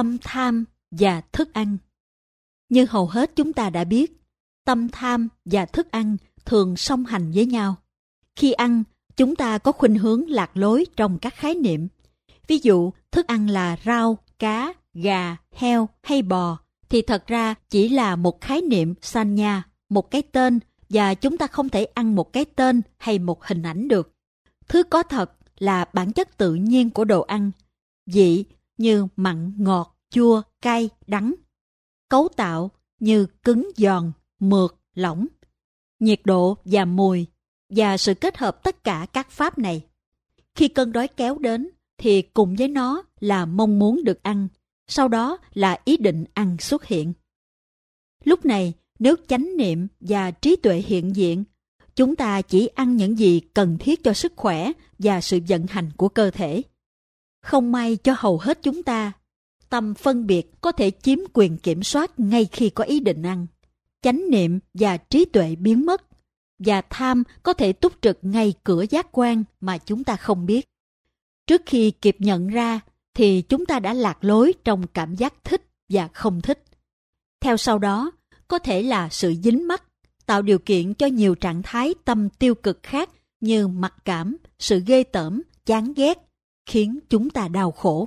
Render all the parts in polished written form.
Tâm tham và thức ăn. Như hầu hết chúng ta đã biết, tâm tham và thức ăn thường song hành với nhau. Khi ăn, chúng ta có khuynh hướng lạc lối trong các khái niệm. Ví dụ, thức ăn là rau, cá, gà, heo hay bò, thì thật ra chỉ là một khái niệm sanya, một cái tên, và chúng ta không thể ăn một cái tên hay một hình ảnh được. Thứ có thật là bản chất tự nhiên của đồ ăn, vị như mặn, ngọt, chua, cay, đắng. Cấu tạo như cứng, giòn, mượt, lỏng. Nhiệt độ và mùi, và sự kết hợp tất cả các pháp này. Khi cơn đói kéo đến, thì cùng với nó là mong muốn được ăn, sau đó là ý định ăn xuất hiện. Lúc này, nếu chánh niệm và trí tuệ hiện diện, chúng ta chỉ ăn những gì cần thiết cho sức khỏe và sự vận hành của cơ thể. Không may cho hầu hết chúng ta, tâm phân biệt có thể chiếm quyền kiểm soát ngay khi có ý định ăn. Chánh niệm và trí tuệ biến mất, và tham có thể túc trực ngay cửa giác quan mà chúng ta không biết. Trước khi kịp nhận ra, thì chúng ta đã lạc lối trong cảm giác thích và không thích. Theo sau đó, có thể là sự dính mắc, tạo điều kiện cho nhiều trạng thái tâm tiêu cực khác như mặc cảm, sự ghê tởm, chán ghét, khiến chúng ta đau khổ.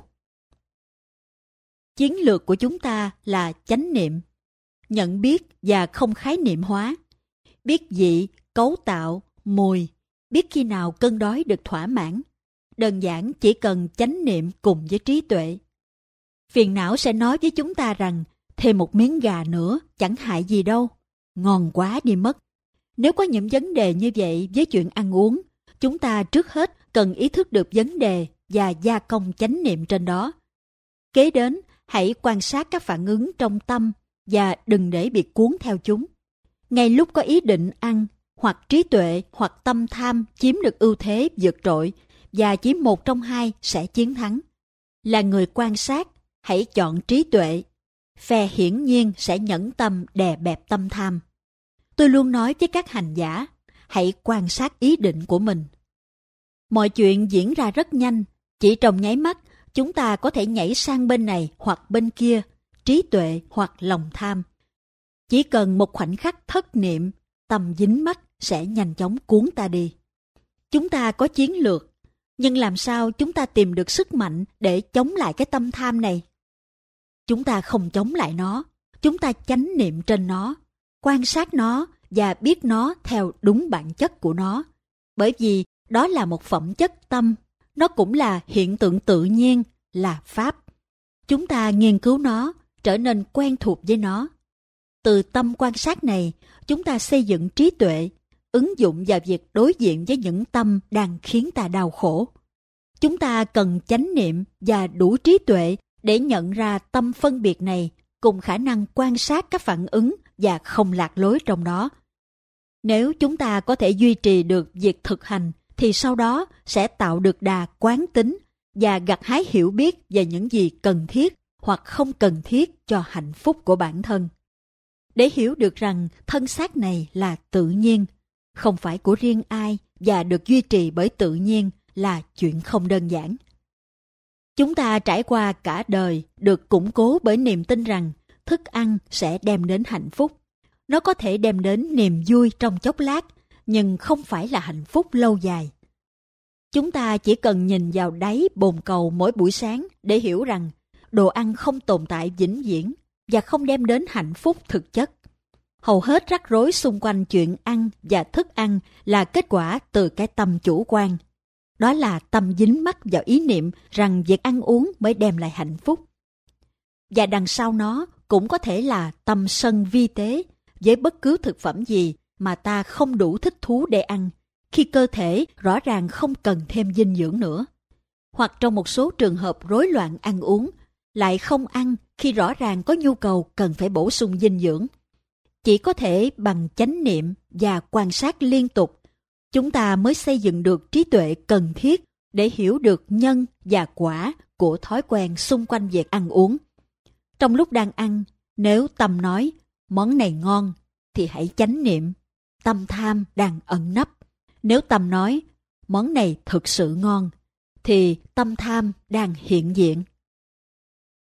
Chiến lược của chúng ta là chánh niệm, nhận biết và không khái niệm hóa, biết vị, cấu tạo, mùi, biết khi nào cơn đói được thỏa mãn. Đơn giản chỉ cần chánh niệm cùng với trí tuệ. Phiền não sẽ nói với chúng ta rằng thêm một miếng gà nữa chẳng hại gì đâu, ngon quá đi mất. Nếu có những vấn đề như vậy với chuyện ăn uống, chúng ta trước hết cần ý thức được vấn đề và gia công chánh niệm trên đó. Kế đến, hãy quan sát các phản ứng trong tâm và đừng để bị cuốn theo chúng. Ngay lúc có ý định ăn, hoặc trí tuệ hoặc tâm tham chiếm được ưu thế vượt trội, và chỉ một trong hai sẽ chiến thắng. Là người quan sát, hãy chọn trí tuệ. Phe hiển nhiên sẽ nhẫn tâm đè bẹp tâm tham. Tôi luôn nói với các hành giả, hãy quan sát ý định của mình. Mọi chuyện diễn ra rất nhanh, chỉ trong nháy mắt, chúng ta có thể nhảy sang bên này hoặc bên kia, trí tuệ hoặc lòng tham. Chỉ cần một khoảnh khắc thất niệm, tâm dính mắc sẽ nhanh chóng cuốn ta đi. Chúng ta có chiến lược, nhưng làm sao chúng ta tìm được sức mạnh để chống lại cái tâm tham này? Chúng ta không chống lại nó, chúng ta chánh niệm trên nó, quan sát nó và biết nó theo đúng bản chất của nó. Bởi vì đó là một phẩm chất tâm, nó cũng là hiện tượng tự nhiên, là pháp. Chúng ta nghiên cứu nó, trở nên quen thuộc với nó. Từ tâm quan sát này, chúng ta xây dựng trí tuệ, ứng dụng vào việc đối diện với những tâm đang khiến ta đau khổ. Chúng ta cần chánh niệm và đủ trí tuệ để nhận ra tâm phân biệt này cùng khả năng quan sát các phản ứng và không lạc lối trong đó. Nếu chúng ta có thể duy trì được việc thực hành, thì sau đó sẽ tạo được đà quán tính và gặt hái hiểu biết về những gì cần thiết hoặc không cần thiết cho hạnh phúc của bản thân. Để hiểu được rằng thân xác này là tự nhiên, không phải của riêng ai và được duy trì bởi tự nhiên là chuyện không đơn giản. Chúng ta trải qua cả đời được củng cố bởi niềm tin rằng thức ăn sẽ đem đến hạnh phúc. Nó có thể đem đến niềm vui trong chốc lát, nhưng không phải là hạnh phúc lâu dài. Chúng ta chỉ cần nhìn vào đáy bồn cầu mỗi buổi sáng để hiểu rằng đồ ăn không tồn tại vĩnh viễn và không đem đến hạnh phúc thực chất. Hầu hết rắc rối xung quanh chuyện ăn và thức ăn là kết quả từ cái tâm chủ quan. Đó là tâm dính mắc vào ý niệm rằng việc ăn uống mới đem lại hạnh phúc. Và đằng sau nó cũng có thể là tâm sân vi tế với bất cứ thực phẩm gì mà ta không đủ thích thú để ăn, khi cơ thể rõ ràng không cần thêm dinh dưỡng nữa. Hoặc trong một số trường hợp rối loạn ăn uống, lại không ăn khi rõ ràng có nhu cầu cần phải bổ sung dinh dưỡng. Chỉ có thể bằng chánh niệm và quan sát liên tục, chúng ta mới xây dựng được trí tuệ cần thiết để hiểu được nhân và quả của thói quen xung quanh việc ăn uống. Trong lúc đang ăn, nếu tâm nói món này ngon, thì hãy chánh niệm, tâm tham đang ẩn nấp. Nếu tâm nói món này thực sự ngon, thì tâm tham đang hiện diện.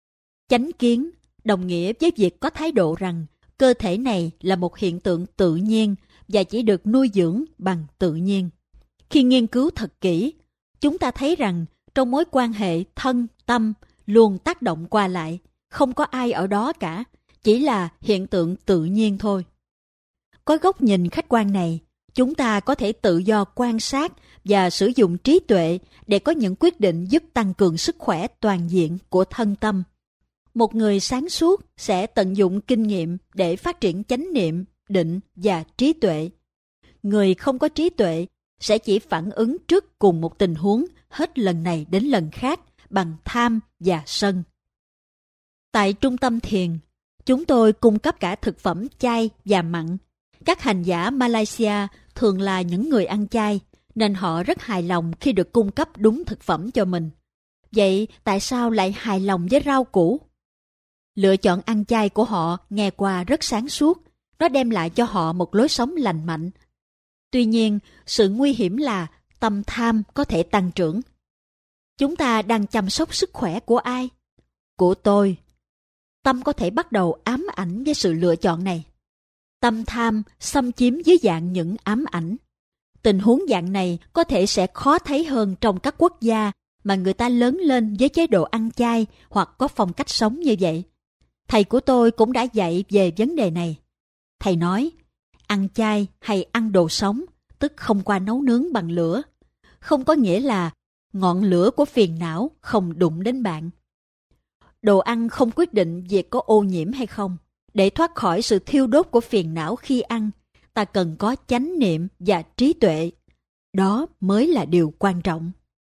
Chánh kiến đồng nghĩa với việc có thái độ rằng cơ thể này là một hiện tượng tự nhiên và chỉ được nuôi dưỡng bằng tự nhiên. Khi nghiên cứu thật kỹ, chúng ta thấy rằng trong mối quan hệ thân tâm luôn tác động qua lại, không có ai ở đó cả, chỉ là hiện tượng tự nhiên thôi. Có góc nhìn khách quan này, chúng ta có thể tự do quan sát và sử dụng trí tuệ để có những quyết định giúp tăng cường sức khỏe toàn diện của thân tâm. Một người sáng suốt sẽ tận dụng kinh nghiệm để phát triển chánh niệm, định và trí tuệ. Người không có trí tuệ sẽ chỉ phản ứng trước cùng một tình huống hết lần này đến lần khác bằng tham và sân. Tại trung tâm thiền, chúng tôi cung cấp cả thực phẩm chay và mặn. Các hành giả Malaysia thường là những người ăn chay, nên họ rất hài lòng khi được cung cấp đúng thực phẩm cho mình. Vậy tại sao lại hài lòng với rau củ? Lựa chọn ăn chay của họ nghe qua rất sáng suốt, nó đem lại cho họ một lối sống lành mạnh. Tuy nhiên, sự nguy hiểm là tâm tham có thể tăng trưởng. Chúng ta đang chăm sóc sức khỏe của ai? Của tôi. Tâm có thể bắt đầu ám ảnh với sự lựa chọn này. Tâm tham xâm chiếm dưới dạng những ám ảnh. Tình huống dạng này có thể sẽ khó thấy hơn trong các quốc gia mà người ta lớn lên với chế độ ăn chay hoặc có phong cách sống như vậy. Thầy của tôi cũng đã dạy về vấn đề này. Thầy nói, ăn chay hay ăn đồ sống, tức không qua nấu nướng bằng lửa, không có nghĩa là ngọn lửa của phiền não không đụng đến bạn. Đồ ăn không quyết định việc có ô nhiễm hay không. Để thoát khỏi sự thiêu đốt của phiền não khi ăn, ta cần có chánh niệm và trí tuệ. Đó mới là điều quan trọng.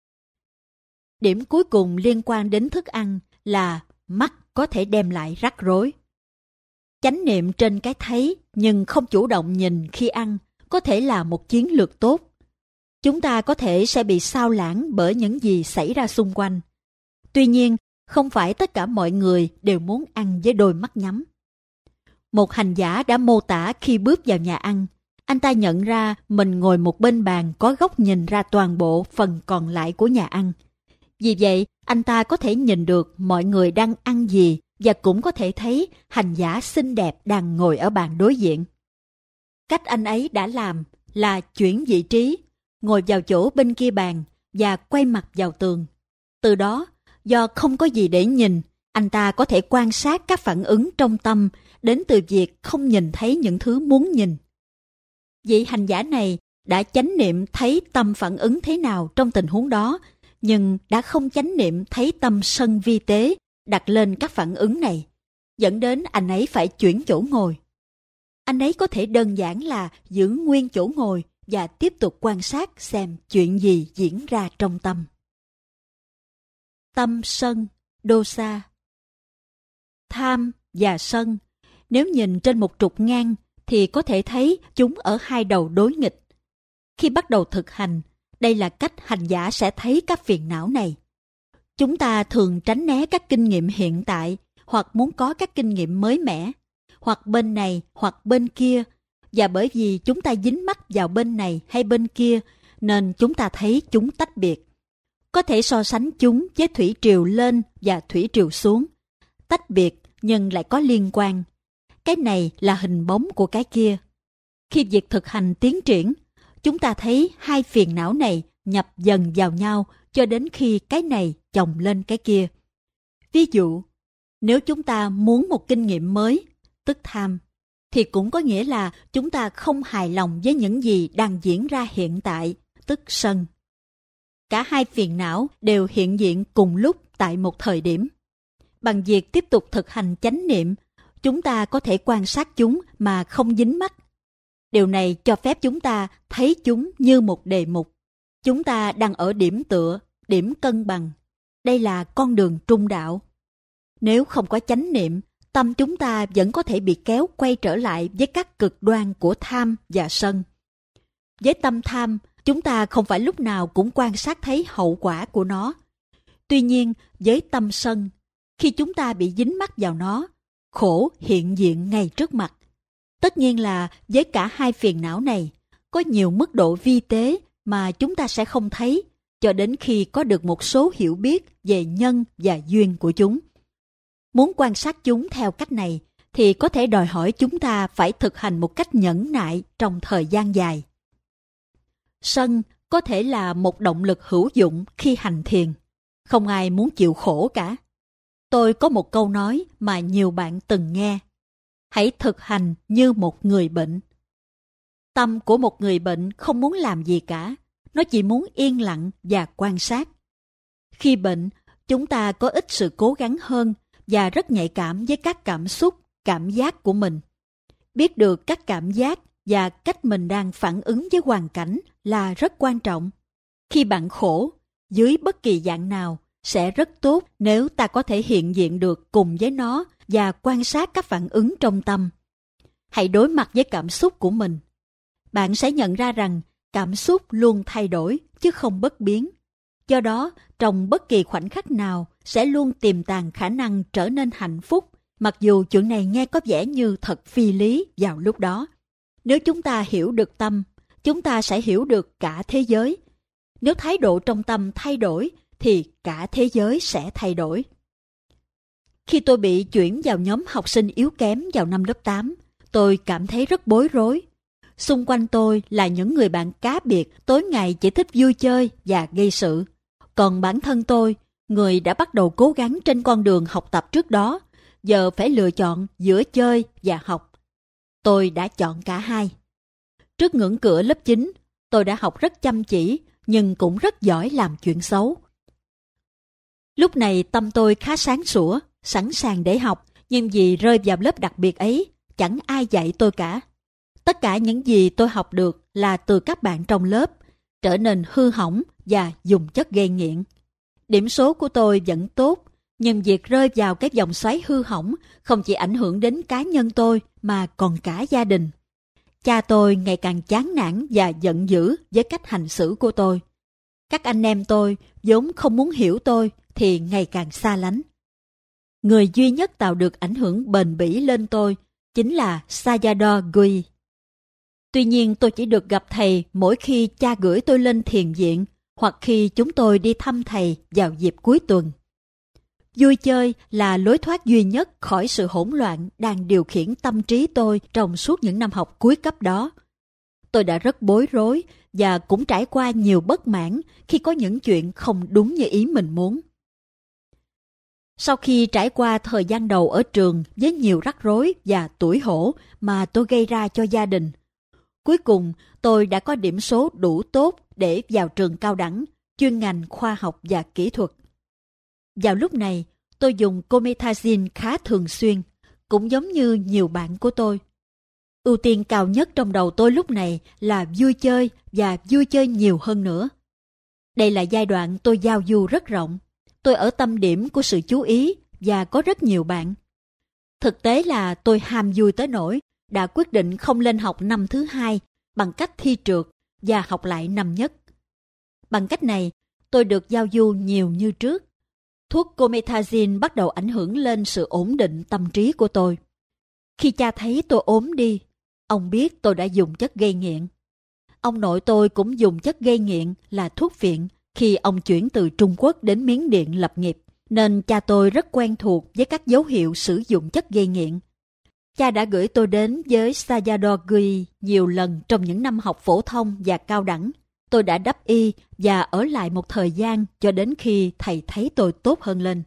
Điểm cuối cùng liên quan đến thức ăn là mắt có thể đem lại rắc rối. Chánh niệm trên cái thấy nhưng không chủ động nhìn khi ăn có thể là một chiến lược tốt. Chúng ta có thể sẽ bị xao lãng bởi những gì xảy ra xung quanh. Tuy nhiên, không phải tất cả mọi người đều muốn ăn với đôi mắt nhắm. Một hành giả đã mô tả khi bước vào nhà ăn, anh ta nhận ra mình ngồi một bên bàn có góc nhìn ra toàn bộ phần còn lại của nhà ăn. Vì vậy, anh ta có thể nhìn được mọi người đang ăn gì và cũng có thể thấy hành giả xinh đẹp đang ngồi ở bàn đối diện. Cách anh ấy đã làm là chuyển vị trí, ngồi vào chỗ bên kia bàn và quay mặt vào tường. Từ đó, do không có gì để nhìn, anh ta có thể quan sát các phản ứng trong tâm đến từ việc không nhìn thấy những thứ muốn nhìn. Vị hành giả này đã chánh niệm thấy tâm phản ứng thế nào trong tình huống đó, nhưng đã không chánh niệm thấy tâm sân vi tế đặt lên các phản ứng này, dẫn đến anh ấy phải chuyển chỗ ngồi. Anh ấy có thể đơn giản là giữ nguyên chỗ ngồi và tiếp tục quan sát xem chuyện gì diễn ra trong tâm. Tâm sân, dosa. Tham và sân, nếu nhìn trên một trục ngang thì có thể thấy chúng ở hai đầu đối nghịch. Khi bắt đầu thực hành, đây là cách hành giả sẽ thấy các phiền não này. Chúng ta thường tránh né các kinh nghiệm hiện tại hoặc muốn có các kinh nghiệm mới mẻ, hoặc bên này hoặc bên kia, và bởi vì chúng ta dính mắc vào bên này hay bên kia nên chúng ta thấy chúng tách biệt. Có thể so sánh chúng với thủy triều lên và thủy triều xuống. Tách biệt nhưng lại có liên quan. Cái này là hình bóng của cái kia. Khi việc thực hành tiến triển, chúng ta thấy hai phiền não này nhập dần vào nhau cho đến khi cái này chồng lên cái kia. Ví dụ, nếu chúng ta muốn một kinh nghiệm mới, tức tham, thì cũng có nghĩa là chúng ta không hài lòng với những gì đang diễn ra hiện tại, tức sân. Cả hai phiền não đều hiện diện cùng lúc tại một thời điểm. Bằng việc tiếp tục thực hành chánh niệm, chúng ta có thể quan sát chúng mà không dính mắc. Điều này cho phép chúng ta thấy chúng như một đề mục. Chúng ta đang ở điểm tựa, điểm cân bằng. Đây là con đường trung đạo. Nếu không có chánh niệm, tâm chúng ta vẫn có thể bị kéo quay trở lại với các cực đoan của tham và sân. Với tâm tham, chúng ta không phải lúc nào cũng quan sát thấy hậu quả của nó. Tuy nhiên, với tâm sân, khi chúng ta bị dính mắc vào nó, khổ hiện diện ngay trước mặt. Tất nhiên là với cả hai phiền não này, có nhiều mức độ vi tế mà chúng ta sẽ không thấy cho đến khi có được một số hiểu biết về nhân và duyên của chúng. Muốn quan sát chúng theo cách này thì có thể đòi hỏi chúng ta phải thực hành một cách nhẫn nại trong thời gian dài. Sân có thể là một động lực hữu dụng khi hành thiền. Không ai muốn chịu khổ cả. Tôi có một câu nói mà nhiều bạn từng nghe. Hãy thực hành như một người bệnh. Tâm của một người bệnh không muốn làm gì cả. Nó chỉ muốn yên lặng và quan sát. Khi bệnh, chúng ta có ít sự cố gắng hơn và rất nhạy cảm với các cảm xúc, cảm giác của mình. Biết được các cảm giác và cách mình đang phản ứng với hoàn cảnh là rất quan trọng. Khi bạn khổ, dưới bất kỳ dạng nào, sẽ rất tốt nếu ta có thể hiện diện được cùng với nó và quan sát các phản ứng trong tâm. Hãy đối mặt với cảm xúc của mình. Bạn sẽ nhận ra rằng cảm xúc luôn thay đổi chứ không bất biến. Do đó, trong bất kỳ khoảnh khắc nào sẽ luôn tiềm tàng khả năng trở nên hạnh phúc, mặc dù chuyện này nghe có vẻ như thật phi lý vào lúc đó. Nếu chúng ta hiểu được tâm, chúng ta sẽ hiểu được cả thế giới. Nếu thái độ trong tâm thay đổi, thì cả thế giới sẽ thay đổi. Khi tôi bị chuyển vào nhóm học sinh yếu kém vào năm lớp 8, tôi cảm thấy rất bối rối. Xung quanh tôi là những người bạn cá biệt tối ngày chỉ thích vui chơi và gây sự. Còn bản thân tôi, người đã bắt đầu cố gắng trên con đường học tập trước đó, giờ phải lựa chọn giữa chơi và học. Tôi đã chọn cả hai. Trước ngưỡng cửa lớp 9, tôi đã học rất chăm chỉ, nhưng cũng rất giỏi làm chuyện xấu. Lúc này tâm tôi khá sáng sủa, sẵn sàng để học, nhưng vì rơi vào lớp đặc biệt ấy, chẳng ai dạy tôi cả. Tất cả những gì tôi học được là từ các bạn trong lớp, trở nên hư hỏng và dùng chất gây nghiện. Điểm số của tôi vẫn tốt, nhưng việc rơi vào cái vòng xoáy hư hỏng không chỉ ảnh hưởng đến cá nhân tôi mà còn cả gia đình. Cha tôi ngày càng chán nản và giận dữ với cách hành xử của tôi. Các anh em tôi vốn không muốn hiểu tôi thì ngày càng xa lánh. Người duy nhất tạo được ảnh hưởng bền bỉ lên tôi chính là Sayadaw Gui. Tuy nhiên tôi chỉ được gặp thầy mỗi khi cha gửi tôi lên thiền viện hoặc khi chúng tôi đi thăm thầy vào dịp cuối tuần. Vui chơi là lối thoát duy nhất khỏi sự hỗn loạn đang điều khiển tâm trí tôi trong suốt những năm học cuối cấp đó. Tôi đã rất bối rối và cũng trải qua nhiều bất mãn khi có những chuyện không đúng như ý mình muốn. Sau khi trải qua thời gian đầu ở trường với nhiều rắc rối và tủi hổ mà tôi gây ra cho gia đình, cuối cùng tôi đã có điểm số đủ tốt để vào trường cao đẳng, chuyên ngành khoa học và kỹ thuật. Vào lúc này, tôi dùng Comethazine khá thường xuyên, cũng giống như nhiều bạn của tôi. Ưu tiên cao nhất trong đầu tôi lúc này là vui chơi và vui chơi nhiều hơn nữa. Đây là giai đoạn tôi giao du rất rộng. Tôi ở tâm điểm của sự chú ý và có rất nhiều bạn. Thực tế là tôi ham vui tới nỗi đã quyết định không lên học năm thứ hai bằng cách thi trượt và học lại năm nhất. Bằng cách này, tôi được giao du nhiều như trước. Thuốc Comethazine bắt đầu ảnh hưởng lên sự ổn định tâm trí của tôi. Khi cha thấy tôi ốm đi, ông biết tôi đã dùng chất gây nghiện. Ông nội tôi cũng dùng chất gây nghiện là thuốc phiện khi ông chuyển từ Trung Quốc đến Miến Điện lập nghiệp, nên cha tôi rất quen thuộc với các dấu hiệu sử dụng chất gây nghiện. Cha đã gửi tôi đến với Sayadaw Gui nhiều lần trong những năm học phổ thông và cao đẳng. Tôi đã đắp y và ở lại một thời gian cho đến khi thầy thấy tôi tốt hơn lên.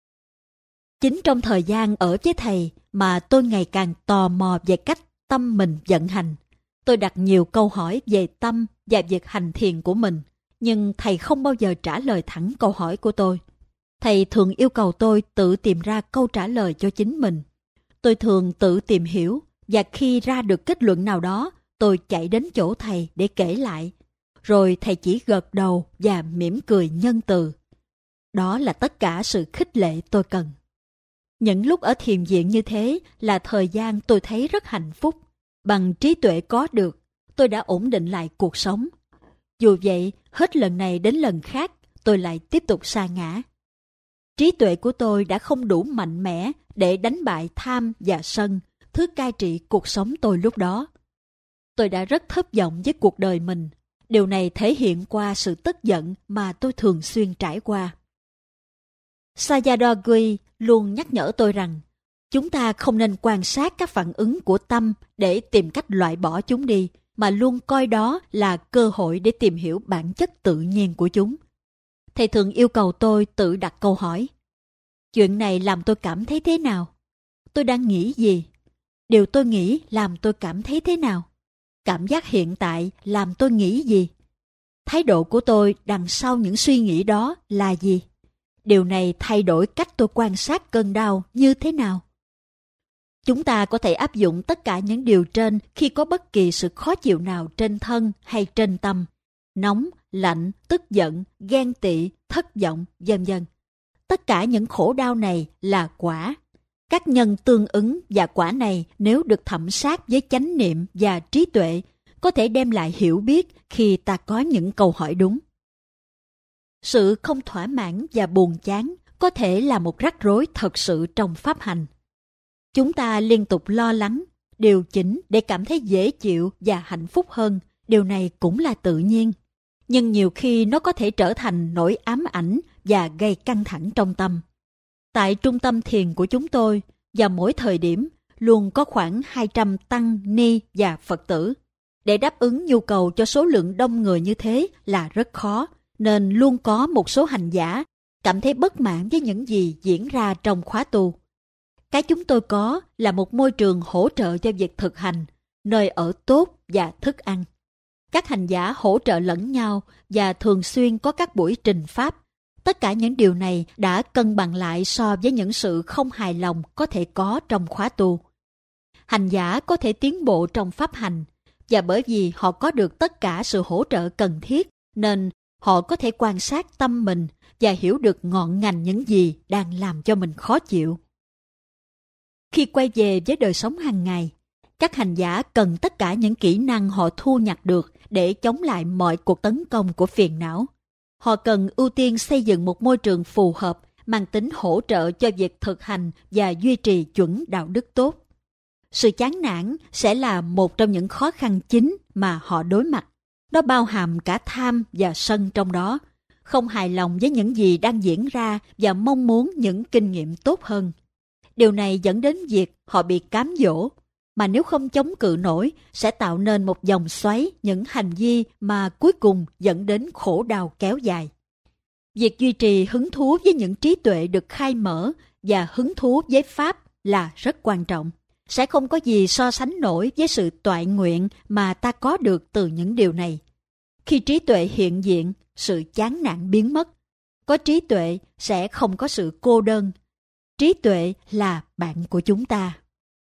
Chính trong thời gian ở với thầy mà tôi ngày càng tò mò về cách tâm mình vận hành. Tôi đặt nhiều câu hỏi về tâm và việc hành thiền của mình, nhưng thầy không bao giờ trả lời thẳng câu hỏi của tôi. Thầy thường yêu cầu tôi tự tìm ra câu trả lời cho chính mình. Tôi thường tự tìm hiểu, và khi ra được kết luận nào đó, tôi chạy đến chỗ thầy để kể lại. Rồi thầy chỉ gật đầu và mỉm cười nhân từ. Đó là tất cả sự khích lệ tôi cần. Những lúc ở thiền viện như thế là thời gian tôi thấy rất hạnh phúc. Bằng trí tuệ có được, tôi đã ổn định lại cuộc sống. Dù vậy, hết lần này đến lần khác, tôi lại tiếp tục sa ngã. Trí tuệ của tôi đã không đủ mạnh mẽ để đánh bại tham và sân, thứ cai trị cuộc sống tôi lúc đó. Tôi đã rất thất vọng với cuộc đời mình. Điều này thể hiện qua sự tức giận mà tôi thường xuyên trải qua. Sayadaw luôn nhắc nhở tôi rằng chúng ta không nên quan sát các phản ứng của tâm để tìm cách loại bỏ chúng đi, mà luôn coi đó là cơ hội để tìm hiểu bản chất tự nhiên của chúng. Thầy thường yêu cầu tôi tự đặt câu hỏi: chuyện này làm tôi cảm thấy thế nào? Tôi đang nghĩ gì? Điều tôi nghĩ làm tôi cảm thấy thế nào? Cảm giác hiện tại làm tôi nghĩ gì? Thái độ của tôi đằng sau những suy nghĩ đó là gì? Điều này thay đổi cách tôi quan sát cơn đau như thế nào? Chúng ta có thể áp dụng tất cả những điều trên khi có bất kỳ sự khó chịu nào trên thân hay trên tâm. Nóng, lạnh, tức giận, ghen tị, thất vọng, vân vân. Tất cả những khổ đau này là quả. Các nhân tương ứng và quả này nếu được thẩm sát với chánh niệm và trí tuệ, có thể đem lại hiểu biết khi ta có những câu hỏi đúng. Sự không thỏa mãn và buồn chán có thể là một rắc rối thật sự trong pháp hành. Chúng ta liên tục lo lắng, điều chỉnh để cảm thấy dễ chịu và hạnh phúc hơn. Điều này cũng là tự nhiên. Nhưng nhiều khi nó có thể trở thành nỗi ám ảnh và gây căng thẳng trong tâm. Tại trung tâm thiền của chúng tôi, vào mỗi thời điểm, luôn có khoảng 200 tăng, ni và Phật tử. Để đáp ứng nhu cầu cho số lượng đông người như thế là rất khó, nên luôn có một số hành giả cảm thấy bất mãn với những gì diễn ra trong khóa tu. Cái chúng tôi có là một môi trường hỗ trợ cho việc thực hành, nơi ở tốt và thức ăn. Các hành giả hỗ trợ lẫn nhau và thường xuyên có các buổi trình pháp. Tất cả những điều này đã cân bằng lại so với những sự không hài lòng có thể có trong khóa tu. Hành giả có thể tiến bộ trong pháp hành, và bởi vì họ có được tất cả sự hỗ trợ cần thiết, nên họ có thể quan sát tâm mình và hiểu được ngọn ngành những gì đang làm cho mình khó chịu. Khi quay về với đời sống hàng ngày, các hành giả cần tất cả những kỹ năng họ thu nhặt được để chống lại mọi cuộc tấn công của phiền não. Họ cần ưu tiên xây dựng một môi trường phù hợp, mang tính hỗ trợ cho việc thực hành và duy trì chuẩn đạo đức tốt. Sự chán nản sẽ là một trong những khó khăn chính mà họ đối mặt. Nó bao hàm cả tham và sân trong đó, không hài lòng với những gì đang diễn ra và mong muốn những kinh nghiệm tốt hơn. Điều này dẫn đến việc họ bị cám dỗ, mà nếu không chống cự nổi sẽ tạo nên một vòng xoáy những hành vi mà cuối cùng dẫn đến khổ đau kéo dài. Việc duy trì hứng thú với những trí tuệ được khai mở và hứng thú với Pháp là rất quan trọng. Sẽ không có gì so sánh nổi với sự toại nguyện mà ta có được từ những điều này. Khi trí tuệ hiện diện, sự chán nản biến mất. Có trí tuệ sẽ không có sự cô đơn. Trí tuệ là bạn của chúng ta.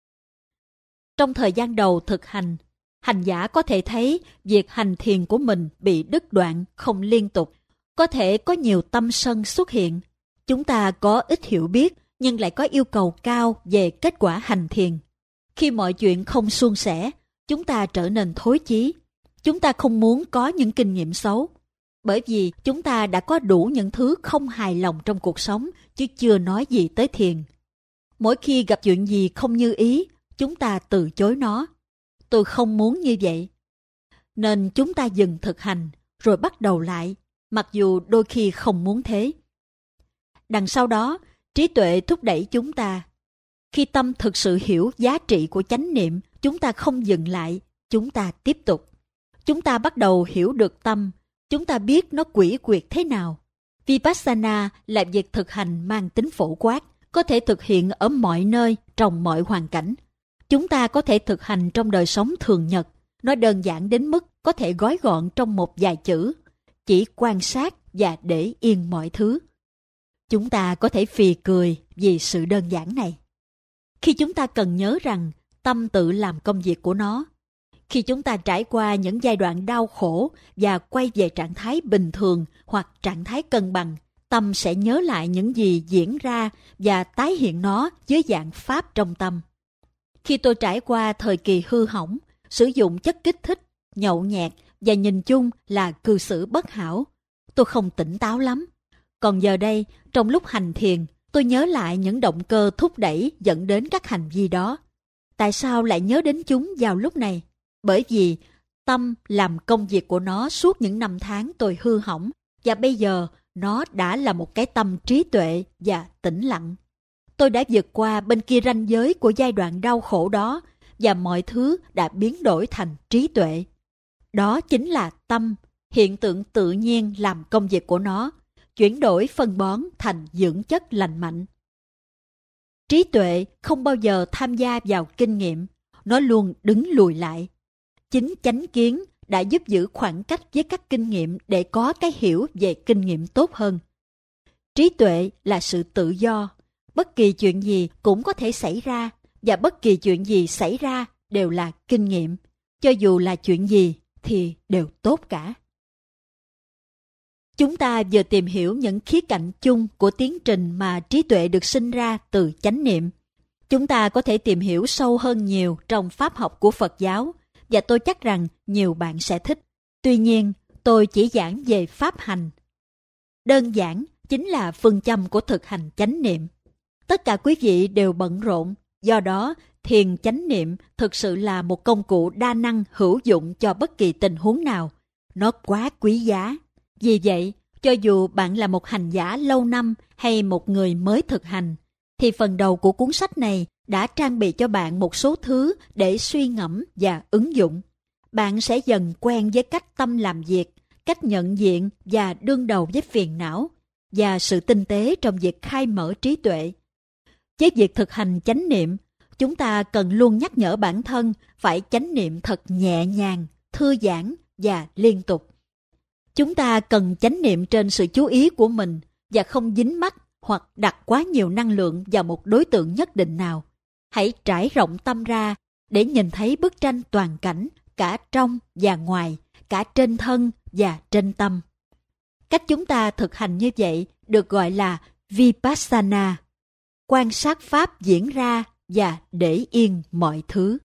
Trong thời gian đầu thực hành, hành giả có thể thấy việc hành thiền của mình bị đứt đoạn, không liên tục. Có thể có nhiều tâm sân xuất hiện. Chúng ta có ít hiểu biết nhưng lại có yêu cầu cao về kết quả hành thiền. Khi mọi chuyện không suôn sẻ, chúng ta trở nên thối chí. Chúng ta không muốn có những kinh nghiệm xấu, bởi vì chúng ta đã có đủ những thứ không hài lòng trong cuộc sống, chứ chưa nói gì tới thiền. Mỗi khi gặp chuyện gì không như ý, chúng ta từ chối nó. Tôi không muốn như vậy. Nên chúng ta dừng thực hành, rồi bắt đầu lại, mặc dù đôi khi không muốn thế. Đằng sau đó, trí tuệ thúc đẩy chúng ta. Khi tâm thực sự hiểu giá trị của chánh niệm, chúng ta không dừng lại, chúng ta tiếp tục. Chúng ta bắt đầu hiểu được tâm, chúng ta biết nó quỷ quyệt thế nào. Vipassana là việc thực hành mang tính phổ quát, có thể thực hiện ở mọi nơi, trong mọi hoàn cảnh. Chúng ta có thể thực hành trong đời sống thường nhật, nó đơn giản đến mức có thể gói gọn trong một vài chữ, chỉ quan sát và để yên mọi thứ. Chúng ta có thể phì cười vì sự đơn giản này. Khi chúng ta cần nhớ rằng tâm tự làm công việc của nó, khi chúng ta trải qua những giai đoạn đau khổ và quay về trạng thái bình thường hoặc trạng thái cân bằng, tâm sẽ nhớ lại những gì diễn ra và tái hiện nó dưới dạng pháp trong tâm. Khi tôi trải qua thời kỳ hư hỏng, sử dụng chất kích thích, nhậu nhẹt và nhìn chung là cư xử bất hảo, tôi không tỉnh táo lắm. Còn giờ đây, trong lúc hành thiền, tôi nhớ lại những động cơ thúc đẩy dẫn đến các hành vi đó. Tại sao lại nhớ đến chúng vào lúc này? Bởi vì tâm làm công việc của nó suốt những năm tháng tôi hư hỏng, và bây giờ nó đã là một cái tâm trí tuệ và tĩnh lặng. Tôi đã vượt qua bên kia ranh giới của giai đoạn đau khổ đó và mọi thứ đã biến đổi thành trí tuệ. Đó chính là tâm, hiện tượng tự nhiên làm công việc của nó, chuyển đổi phân bón thành dưỡng chất lành mạnh. Trí tuệ không bao giờ tham gia vào kinh nghiệm, nó luôn đứng lùi lại. Chính chánh kiến đã giúp giữ khoảng cách với các kinh nghiệm để có cái hiểu về kinh nghiệm tốt hơn. Trí tuệ là sự tự do, bất kỳ chuyện gì cũng có thể xảy ra, và bất kỳ chuyện gì xảy ra đều là kinh nghiệm, cho dù là chuyện gì thì đều tốt cả. Chúng ta vừa tìm hiểu những khía cạnh chung của tiến trình mà trí tuệ được sinh ra từ chánh niệm. Chúng ta có thể tìm hiểu sâu hơn nhiều trong pháp học của Phật giáo, và tôi chắc rằng nhiều bạn sẽ thích. Tuy nhiên, tôi chỉ giảng về pháp hành. Đơn giản chính là phương châm của thực hành chánh niệm. Tất cả quý vị đều bận rộn, do đó thiền chánh niệm thực sự là một công cụ đa năng hữu dụng cho bất kỳ tình huống nào. Nó quá quý giá. Vì vậy, cho dù bạn là một hành giả lâu năm hay một người mới thực hành, thì phần đầu của cuốn sách này đã trang bị cho bạn một số thứ để suy ngẫm và ứng dụng. Bạn sẽ dần quen với cách tâm làm việc, cách nhận diện và đương đầu với phiền não, và sự tinh tế trong việc khai mở trí tuệ. Với việc thực hành chánh niệm, chúng ta cần luôn nhắc nhở bản thân phải chánh niệm thật nhẹ nhàng, thư giãn và liên tục. Chúng ta cần chánh niệm trên sự chú ý của mình và không dính mắc hoặc đặt quá nhiều năng lượng vào một đối tượng nhất định nào. Hãy trải rộng tâm ra để nhìn thấy bức tranh toàn cảnh, cả trong và ngoài, cả trên thân và trên tâm. Cách chúng ta thực hành như vậy được gọi là Vipassana, quan sát pháp diễn ra và để yên mọi thứ.